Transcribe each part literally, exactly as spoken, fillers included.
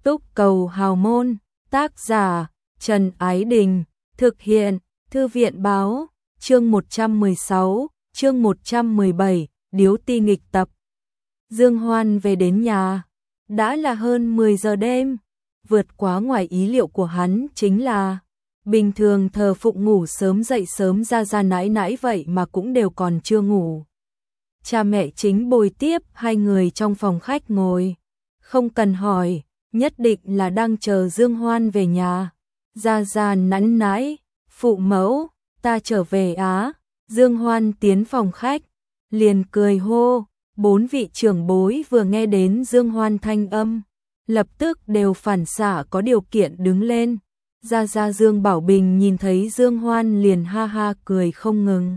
Túc Cầu Hào Môn, tác giả Trần Ái Đình, thực hiện Thư viện Báo, chương một trăm mười sáu, chương một trăm mười bảy, Điếu Ti nghịch tập. Dương Hoan về đến nhà, đã là hơn mười giờ đêm, vượt quá ngoài ý liệu của hắn chính là bình thường thờ phụng ngủ sớm dậy sớm ra ra nãi nãi vậy mà cũng đều còn chưa ngủ. Cha mẹ chính bồi tiếp hai người trong phòng khách ngồi, không cần hỏi, nhất định là đang chờ Dương Hoan về nhà. Ra ra nắn nãi, phụ mẫu, ta trở về á. Dương Hoan tiến phòng khách, liền cười hô. Bốn vị trưởng bối vừa nghe đến Dương Hoan thanh âm, lập tức đều phản xạ có điều kiện đứng lên. Ra ra Dương Bảo Bình nhìn thấy Dương Hoan liền ha ha cười không ngừng.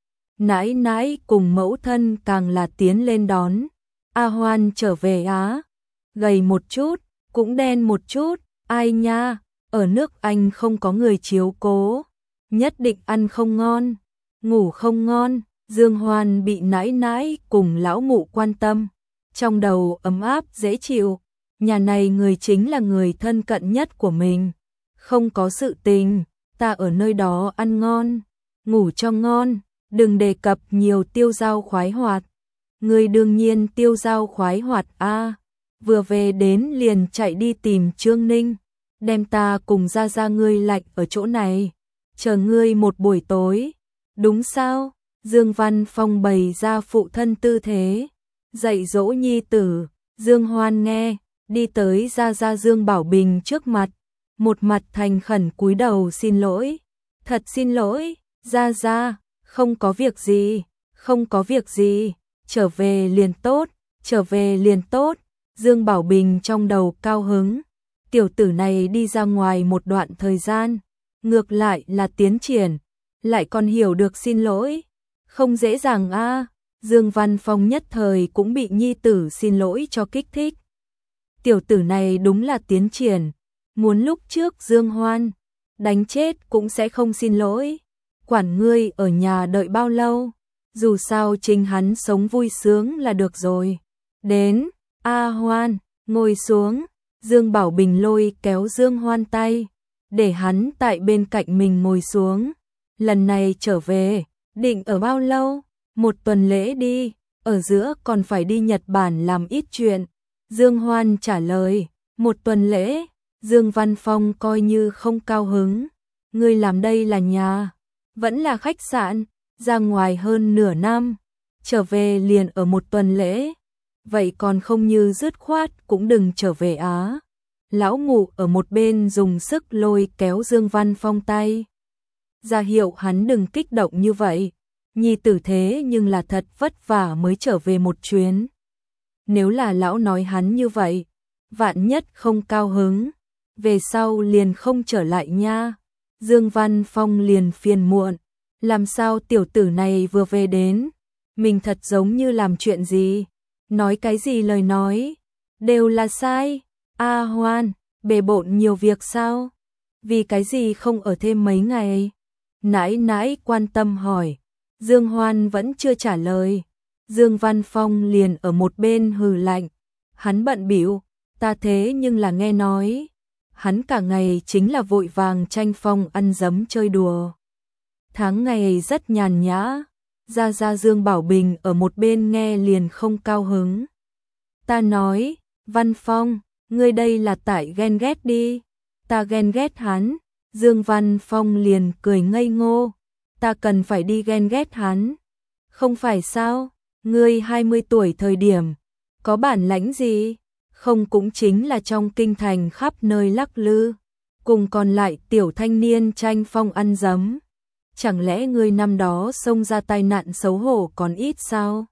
Nãi nãi cùng mẫu thân càng là tiến lên đón. A Hoan trở về á, gầy một chút, cũng đen một chút, ai nha, ở nước Anh không có người chiếu cố, nhất định ăn không ngon, ngủ không ngon. Dương Hoan bị nãi nãi cùng lão mụ quan tâm, trong đầu ấm áp dễ chịu, nhà này người chính là người thân cận nhất của mình, không có sự tình, ta ở nơi đó ăn ngon, ngủ cho ngon, đừng đề cập nhiều tiêu dao khoái hoạt. Người đương nhiên tiêu dao khoái hoạt a, vừa về đến liền chạy đi tìm Trương Ninh, đem ta cùng ra ra ngươi lạnh ở chỗ này, chờ ngươi một buổi tối, đúng sao? Dương Văn Phong bày ra phụ thân tư thế, dạy dỗ nhi tử. Dương Hoan nghe, đi tới ra ra Dương Bảo Bình trước mặt, một mặt thành khẩn cúi đầu xin lỗi. Thật xin lỗi, ra ra, không có việc gì, không có việc gì, trở về liền tốt, trở về liền tốt. Dương Bảo Bình trong đầu cao hứng, tiểu tử này đi ra ngoài một đoạn thời gian, ngược lại là tiến triển, lại còn hiểu được xin lỗi. Không dễ dàng a. À. Dương Văn Phong nhất thời cũng bị nhi tử xin lỗi cho kích thích. Tiểu tử này đúng là tiến triển, muốn lúc trước Dương Hoan đánh chết cũng sẽ không xin lỗi. Quản ngươi ở nhà đợi bao lâu, dù sao chính hắn sống vui sướng là được rồi. Đến, A Hoan, ngồi xuống. Dương Bảo Bình lôi kéo Dương Hoan tay, để hắn tại bên cạnh mình ngồi xuống. Lần này trở về, định ở bao lâu? Một tuần lễ đi, ở giữa còn phải đi Nhật Bản làm ít chuyện. Dương Hoan trả lời, một tuần lễ. Dương Văn Phong coi như không cao hứng. Ngươi làm đây là nhà, vẫn là khách sạn, ra ngoài hơn nửa năm, trở về liền ở một tuần lễ. Vậy còn không như dứt khoát cũng đừng trở về á. Lão ngụ ở một bên dùng sức lôi kéo Dương Văn Phong tay, ra hiệu hắn đừng kích động như vậy, nhi tử thế nhưng là thật vất vả mới trở về một chuyến. Nếu là lão nói hắn như vậy, vạn nhất không cao hứng, về sau liền không trở lại nha. Dương Văn Phong liền phiền muộn, làm sao tiểu tử này vừa về đến, mình thật giống như làm chuyện gì, nói cái gì lời nói, đều là sai. A Hoan, bề bộn nhiều việc sao? Vì cái gì không ở thêm mấy ngày? Nãi nãi quan tâm hỏi. Dương Hoan vẫn chưa trả lời. Dương Văn Phong liền ở một bên hừ lạnh. Hắn bận bịu, ta thế nhưng là nghe nói. Hắn cả ngày chính là vội vàng tranh phong ăn dấm chơi đùa. Tháng ngày rất nhàn nhã. Ra ra Dương Bảo Bình ở một bên nghe liền không cao hứng. Ta nói, Văn Phong, ngươi đây là tại ghen ghét đi. Ta ghen ghét hắn. Dương Văn Phong liền cười ngây ngô, ta cần phải đi ghen ghét hắn. Không phải sao, ngươi hai mươi tuổi thời điểm, có bản lãnh gì, không cũng chính là trong kinh thành khắp nơi lắc lư, cùng còn lại tiểu thanh niên tranh phong ăn dấm. Chẳng lẽ ngươi năm đó xông ra tai nạn xấu hổ còn ít sao?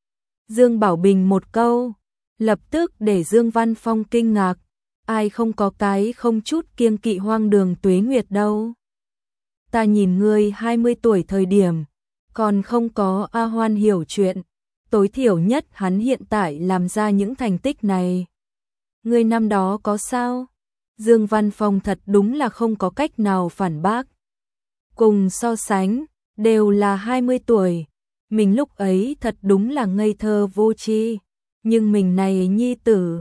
Dương Bảo Bình một câu, lập tức để Dương Văn Phong kinh ngạc. Ai không có cái không chút kiêng kỵ hoang đường tuế nguyệt đâu. Ta nhìn ngươi hai mươi tuổi thời điểm, còn không có A Hoan hiểu chuyện, tối thiểu nhất hắn hiện tại làm ra những thành tích này. Ngươi năm đó có sao? Dương Văn Phong thật đúng là không có cách nào phản bác. Cùng so sánh, đều là hai mươi tuổi, mình lúc ấy thật đúng là ngây thơ vô tri, nhưng mình này nhi tử,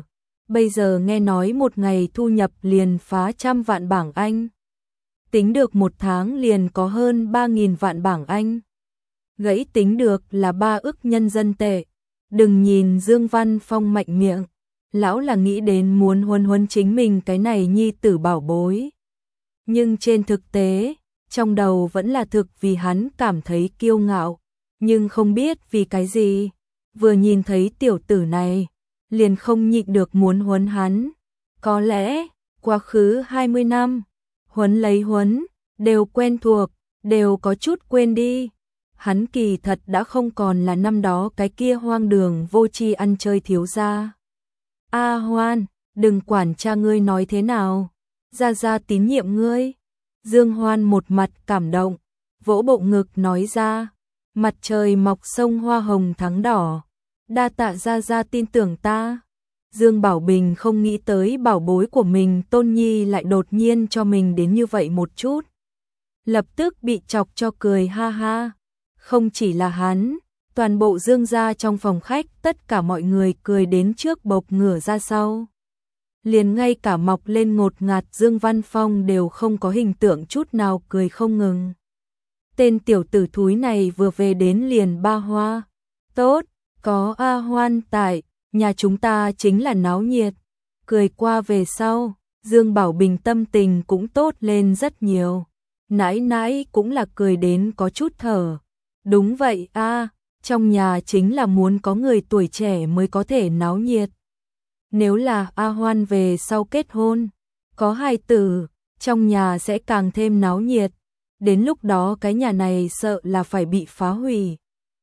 bây giờ nghe nói một ngày thu nhập liền phá trăm vạn bảng Anh. Tính được một tháng liền có hơn ba nghìn vạn bảng Anh. Gãy tính được là ba ức nhân dân tệ. Đừng nhìn Dương Văn Phong mạnh miệng, lão là nghĩ đến muốn huấn huấn chính mình cái này nhi tử bảo bối. Nhưng trên thực tế, trong đầu vẫn là thực vì hắn cảm thấy kiêu ngạo, nhưng không biết vì cái gì, vừa nhìn thấy tiểu tử này, liền không nhịn được muốn huấn hắn. Có lẽ, quá khứ hai mươi năm, huấn lấy huấn, đều quen thuộc, đều có chút quên đi. Hắn kỳ thật đã không còn là năm đó cái kia hoang đường vô tri ăn chơi thiếu gia. A Hoan, đừng quản cha ngươi nói thế nào, gia gia tín nhiệm ngươi. Dương Hoan một mặt cảm động, vỗ bộ ngực nói ra, mặt trời mọc sông hoa hồng thắng đỏ, đa tạ gia gia tin tưởng ta. Dương Bảo Bình không nghĩ tới bảo bối của mình Tôn Nhi lại đột nhiên cho mình đến như vậy một chút. Lập tức bị chọc cho cười ha ha. Không chỉ là hắn, toàn bộ Dương gia trong phòng khách tất cả mọi người cười đến trước bộc ngửa ra sau. Liền ngay cả mọc lên ngột ngạt Dương Văn Phong đều không có hình tượng chút nào cười không ngừng. Tên tiểu tử thúi này vừa về đến liền ba hoa. Tốt, có A Hoan tại, nhà chúng ta chính là náo nhiệt. Cười qua về sau, Dương Bảo Bình tâm tình cũng tốt lên rất nhiều. Nãi nãi cũng là cười đến có chút thở. Đúng vậy a, trong nhà chính là muốn có người tuổi trẻ mới có thể náo nhiệt. Nếu là A Hoan về sau kết hôn, có hài tử, trong nhà sẽ càng thêm náo nhiệt. Đến lúc đó cái nhà này sợ là phải bị phá hủy.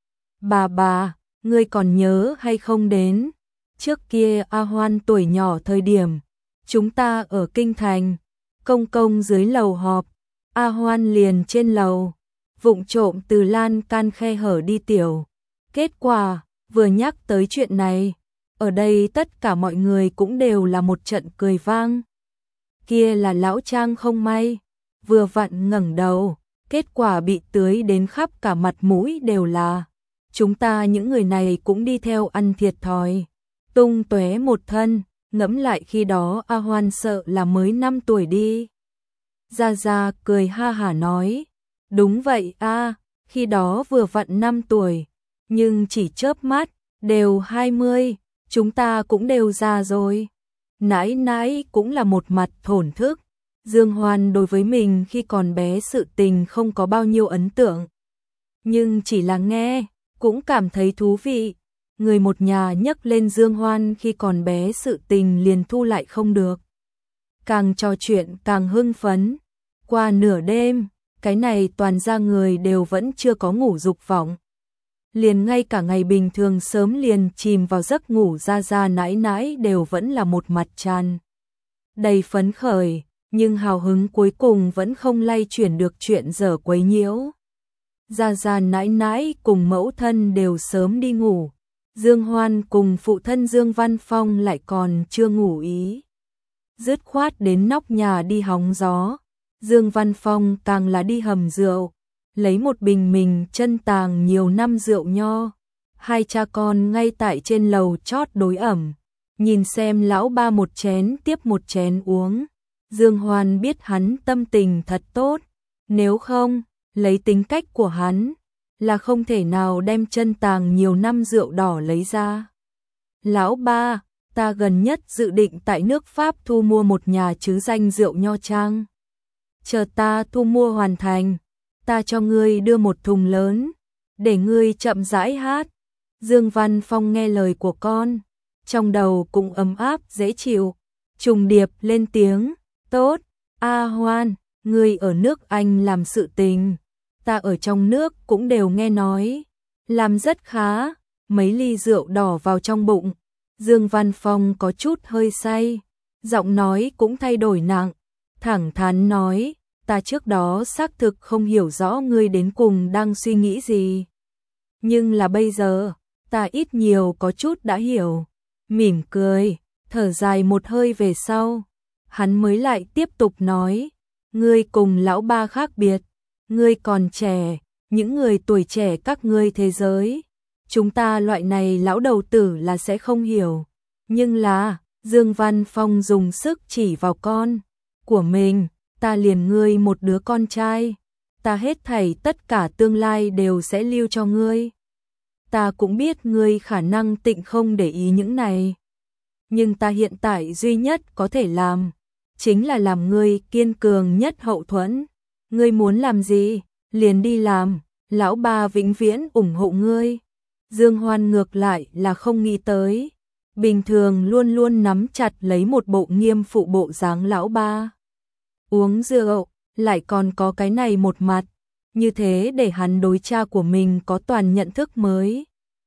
Bà bà, ngươi còn nhớ hay không đến? Trước kia A Hoan tuổi nhỏ thời điểm, chúng ta ở Kinh Thành, công công dưới lầu họp, A Hoan liền trên lầu, vụng trộm từ lan can khe hở đi tiểu. Kết quả, vừa nhắc tới chuyện này, ở đây tất cả mọi người cũng đều là một trận cười vang. Kia là lão Trang không may, vừa vặn ngẩng đầu, kết quả bị tưới đến khắp cả mặt mũi đều là. Chúng ta những người này cũng đi theo ăn thiệt thòi, tung tóe một thân, ngẫm lại khi đó A Hoan sợ là mới năm tuổi đi. Gia Gia cười ha hả nói, đúng vậy a, khi đó vừa vặn năm tuổi, nhưng chỉ chớp mắt, đều hai mươi, chúng ta cũng đều già rồi. Nãi nãi cũng là một mặt thổn thức, Dương Hoan đối với mình khi còn bé sự tình không có bao nhiêu ấn tượng. Nhưng chỉ là nghe, cũng cảm thấy thú vị. Người một nhà nhắc lên Dương Hoan khi còn bé sự tình liền thu lại không được. Càng trò chuyện càng hưng phấn. Qua nửa đêm, cái này toàn ra người đều vẫn chưa có ngủ dục vọng. Liền ngay cả ngày bình thường sớm liền chìm vào giấc ngủ Gia Gia nãi nãi đều vẫn là một mặt tràn đầy phấn khởi, nhưng hào hứng cuối cùng vẫn không lay chuyển được chuyện dở quấy nhiễu. Gia Gia nãi nãi cùng mẫu thân đều sớm đi ngủ. Dương Hoan cùng phụ thân Dương Văn Phong lại còn chưa ngủ ý. Dứt khoát đến nóc nhà đi hóng gió. Dương Văn Phong càng là đi hầm rượu, lấy một bình mình chân tàng nhiều năm rượu nho. Hai cha con ngay tại trên lầu chót đối ẩm, nhìn xem lão ba một chén tiếp một chén uống. Dương Hoan biết hắn tâm tình thật tốt, nếu không, lấy tính cách của hắn, là không thể nào đem chân tàng nhiều năm rượu đỏ lấy ra. Lão ba, ta gần nhất dự định tại nước Pháp thu mua một nhà chứ danh rượu nho trang. Chờ ta thu mua hoàn thành, ta cho ngươi đưa một thùng lớn, để ngươi chậm rãi hát. Dương Văn Phong nghe lời của con, trong đầu cũng ấm áp dễ chịu, trùng điệp lên tiếng, tốt, A Hoan, ngươi ở nước Anh làm sự tình, ta ở trong nước cũng đều nghe nói, làm rất khá, mấy ly rượu đỏ vào trong bụng. Dương Văn Phong có chút hơi say, giọng nói cũng thay đổi nặng, thẳng thắn nói, ta trước đó xác thực không hiểu rõ ngươi đến cùng đang suy nghĩ gì. Nhưng là bây giờ, ta ít nhiều có chút đã hiểu. Mỉm cười, thở dài một hơi về sau, hắn mới lại tiếp tục nói, ngươi cùng lão ba khác biệt, ngươi còn trẻ, những người tuổi trẻ các ngươi thế giới, chúng ta loại này lão đầu tử là sẽ không hiểu. Nhưng là, Dương Văn Phong dùng sức chỉ vào con của mình, ta liền ngươi một đứa con trai, ta hết thảy tất cả tương lai đều sẽ lưu cho ngươi. Ta cũng biết ngươi khả năng tịnh không để ý những này, nhưng ta hiện tại duy nhất có thể làm, chính là làm ngươi kiên cường nhất hậu thuẫn. Ngươi muốn làm gì, liền đi làm, lão ba vĩnh viễn ủng hộ ngươi. Dương Hoan ngược lại là không nghĩ tới, bình thường luôn luôn nắm chặt lấy một bộ nghiêm phụ bộ dáng lão ba. Uống rượu, lại còn có cái này một mặt, như thế để hắn đối cha của mình có toàn nhận thức mới.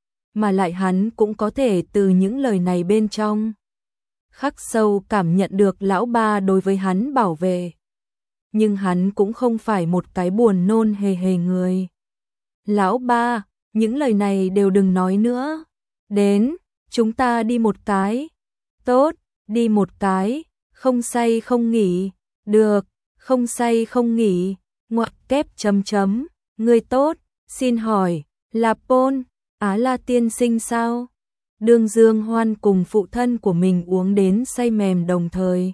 Mà lại hắn cũng có thể từ những lời này bên trong khắc sâu cảm nhận được lão ba đối với hắn bảo vệ. Nhưng hắn cũng không phải một cái buồn nôn hề hề người. Lão ba, những lời này đều đừng nói nữa. Đến, chúng ta đi một cái. Tốt, đi một cái, không say không nghỉ. Được, không say không nghỉ. Ngoặc kép chấm chấm, người tốt, xin hỏi, là Paul, Á La tiên sinh sao? Đường Dương Hoan cùng phụ thân của mình uống đến say mềm đồng thời.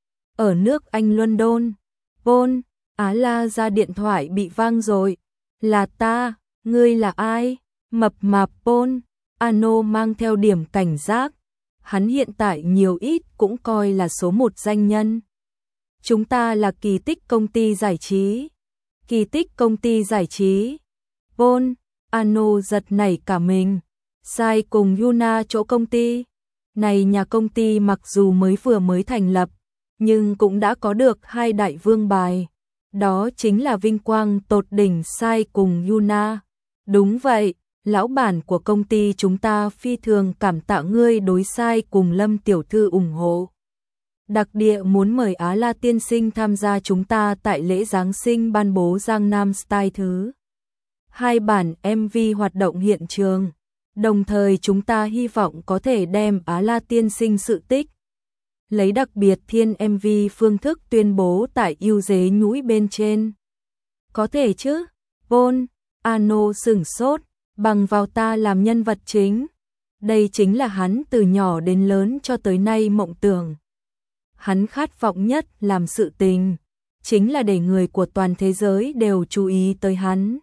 Ở nước Anh London, Paul, Á La ra điện thoại bị vang rồi. Là ta, ngươi là ai? Mập mạp Paul, Ano mang theo điểm cảnh giác. Hắn hiện tại nhiều ít cũng coi là số một danh nhân. Chúng ta là Kỳ Tích công ty giải trí. Kỳ Tích công ty giải trí. Paul, Ano giật nảy cả mình. Sai cùng Yuna chỗ công ty. Này nhà công ty mặc dù mới vừa mới thành lập, nhưng cũng đã có được hai đại vương bài. Đó chính là vinh quang tột đỉnh Sai cùng Yuna. Đúng vậy, lão bản của công ty chúng ta phi thường cảm tạ ngươi đối Sai cùng Lâm tiểu thư ủng hộ. Đặc địa muốn mời Á La tiên sinh tham gia chúng ta tại lễ Giáng sinh ban bố Giang Nam Style thứ hai bản em vê hoạt động hiện trường. Đồng thời chúng ta hy vọng có thể đem Á La tiên sinh sự tích lấy đặc biệt thiên em vê phương thức tuyên bố tại ưu dế nhũi bên trên. Có thể chứ? Paul, Ano sửng sốt, bằng vào ta làm nhân vật chính. Đây chính là hắn từ nhỏ đến lớn cho tới nay mộng tưởng. Hắn khát vọng nhất làm sự tình, chính là để người của toàn thế giới đều chú ý tới hắn.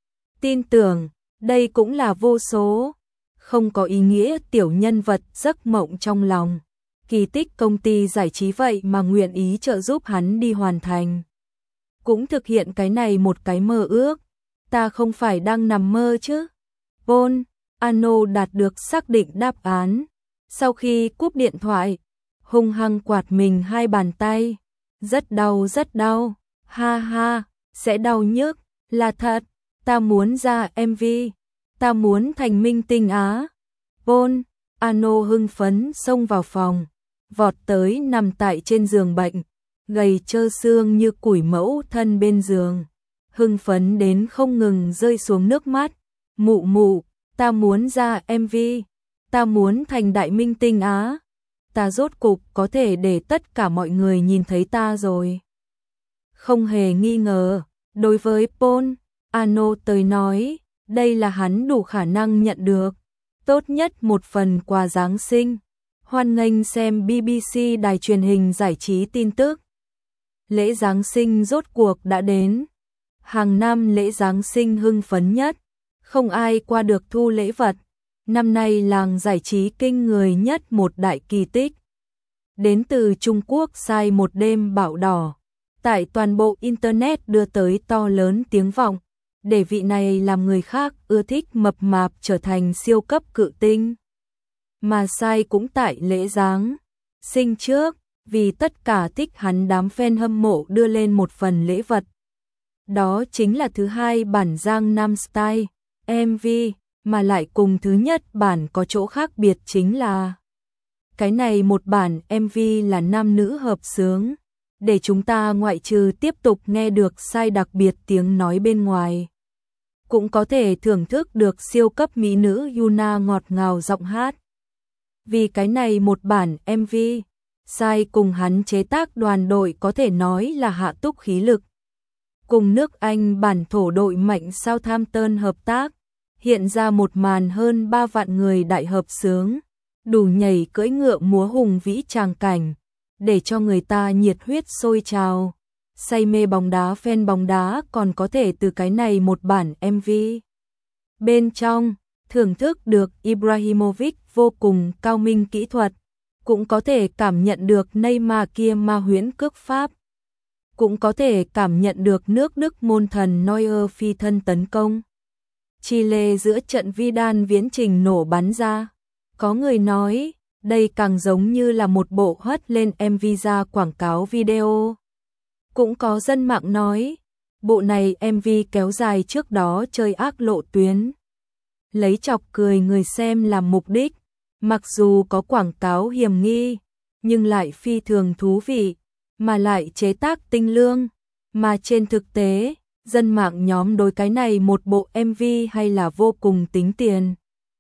Tin tưởng, đây cũng là vô số, không có ý nghĩa tiểu nhân vật giấc mộng trong lòng. Kỳ Tích công ty giải trí vậy mà nguyện ý trợ giúp hắn đi hoàn thành. Cũng thực hiện cái này một cái mơ ước. Ta không phải đang nằm mơ chứ? Paul, Ano đạt được xác định đáp án. Sau khi cúp điện thoại, hung hăng quạt mình hai bàn tay. Rất đau rất đau. Ha ha, sẽ đau nhức. Là thật, ta muốn ra em vê. Ta muốn thành minh tinh Á. Paul, Ano hưng phấn xông vào phòng, vọt tới nằm tại trên giường bệnh, gầy trơ xương như củi mẫu thân bên giường, hưng phấn đến không ngừng rơi xuống nước mắt. Mụ mụ, ta muốn ra em vê, ta muốn thành đại minh tinh Á, ta rốt cục có thể để tất cả mọi người nhìn thấy ta rồi. Không hề nghi ngờ, đối với Paul, Ano tới nói, đây là hắn đủ khả năng nhận được. Tốt nhất một phần quà Giáng sinh. Hoan nghênh xem bê bê xê đài truyền hình giải trí tin tức. Lễ Giáng sinh rốt cuộc đã đến. Hàng năm lễ Giáng sinh hưng phấn nhất, không ai qua được thu lễ vật. Năm nay làng giải trí kinh người nhất một đại kỳ tích. Đến từ Trung Quốc Sai một đêm bão đỏ, tại toàn bộ Internet đưa tới to lớn tiếng vọng, để vị này làm người khác ưa thích mập mạp trở thành siêu cấp cự tinh. Mà Sai cũng tại lễ Giáng sinh trước, vì tất cả thích hắn đám fan hâm mộ đưa lên một phần lễ vật. Đó chính là thứ hai bản Giang Nam Style em vê, mà lại cùng thứ nhất bản có chỗ khác biệt chính là cái này một bản em vê là nam nữ hợp xướng, để chúng ta ngoại trừ tiếp tục nghe được Sai đặc biệt tiếng nói bên ngoài, cũng có thể thưởng thức được siêu cấp mỹ nữ Yuna ngọt ngào giọng hát. Vì cái này một bản em vê, Sai cùng hắn chế tác đoàn đội có thể nói là hạ túc khí lực. Cùng nước Anh bản thổ đội mạnh Southampton hợp tác, hiện ra một màn hơn ba vạn người đại hợp xướng, đủ nhảy cưỡi ngựa múa hùng vĩ tràng cảnh, để cho người ta nhiệt huyết sôi trào. Say mê bóng đá fan bóng đá còn có thể từ cái này một bản em vê. Bên trong, thưởng thức được Ibrahimovic vô cùng cao minh kỹ thuật, cũng có thể cảm nhận được Neymar kia ma huyễn cước pháp, cũng có thể cảm nhận được nước Đức môn thần Neuer phi thân tấn công. Chile giữa trận Vidal viễn trình nổ bắn ra. Có người nói, đây càng giống như là một bộ hất lên em vê ra quảng cáo video. Cũng có dân mạng nói, bộ này em vê kéo dài trước đó chơi ác lộ tuyến, lấy chọc cười người xem làm mục đích, mặc dù có quảng cáo hiểm nghi, nhưng lại phi thường thú vị, mà lại chế tác tinh lương, mà trên thực tế, dân mạng nhóm đối cái này một bộ em vê hay là vô cùng tính tiền.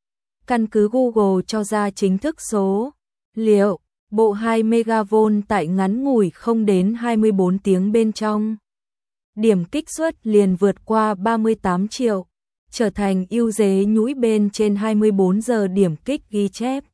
Căn cứ Google cho ra chính thức số liệu, bộ hai megavolt tại ngắn ngủi không đến hai mươi bốn tiếng bên trong. Điểm kích suất liền vượt qua ba mươi tám triệu, trở thành ưu dế nhũi bên trên hai mươi bốn giờ điểm kích ghi chép.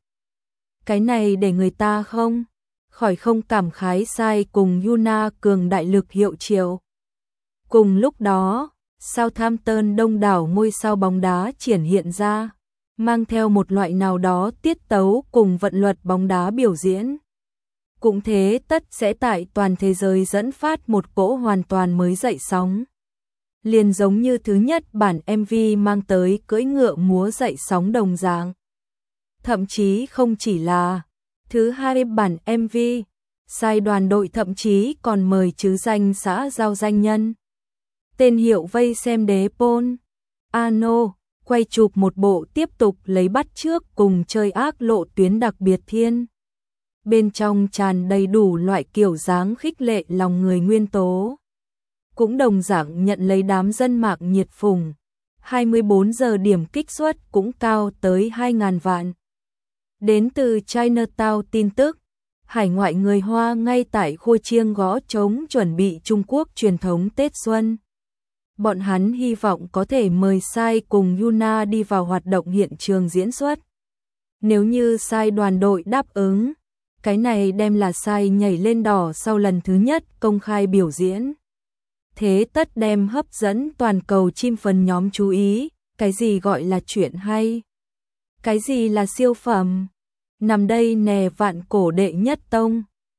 Cái này để người ta không khỏi không cảm khái sai cùng Yuna cường đại lực hiệu triệu. Cùng lúc đó, Southampton đông đảo ngôi sao bóng đá triển hiện ra, mang theo một loại nào đó tiết tấu cùng vận luật bóng đá biểu diễn. Cũng thế tất sẽ tại toàn thế giới dẫn phát một cỗ hoàn toàn mới dậy sóng. Liền giống như thứ nhất bản em vê mang tới cưỡi ngựa múa dậy sóng đồng dạng. Thậm chí không chỉ là thứ hai bản em vê, sai đoàn đội thậm chí còn mời chứ danh xã giao danh nhân. Tên hiệu vây xem đế Paul Ano, quay chụp một bộ tiếp tục lấy bắt chước cùng chơi ác lộ tuyến đặc biệt thiên. Bên trong tràn đầy đủ loại kiểu dáng khích lệ lòng người nguyên tố. Cũng đồng dạng nhận lấy đám dân mạng nhiệt phùng. hai mươi bốn giờ điểm kích suất cũng cao tới hai nghìn vạn. Đến từ Chinatown tin tức, hải ngoại người Hoa ngay tại khu chiêng gõ trống chuẩn bị Trung Quốc truyền thống Tết Xuân. Bọn hắn hy vọng có thể mời Sai cùng Yuna đi vào hoạt động hiện trường diễn xuất. Nếu như Sai đoàn đội đáp ứng, cái này đem là Sai nhảy lên đỏ sau lần thứ nhất công khai biểu diễn. Thế tất đem hấp dẫn toàn cầu chim phần nhóm chú ý, cái gì gọi là chuyện hay, cái gì là siêu phẩm. Nằm đây nè vạn cổ đệ nhất tông.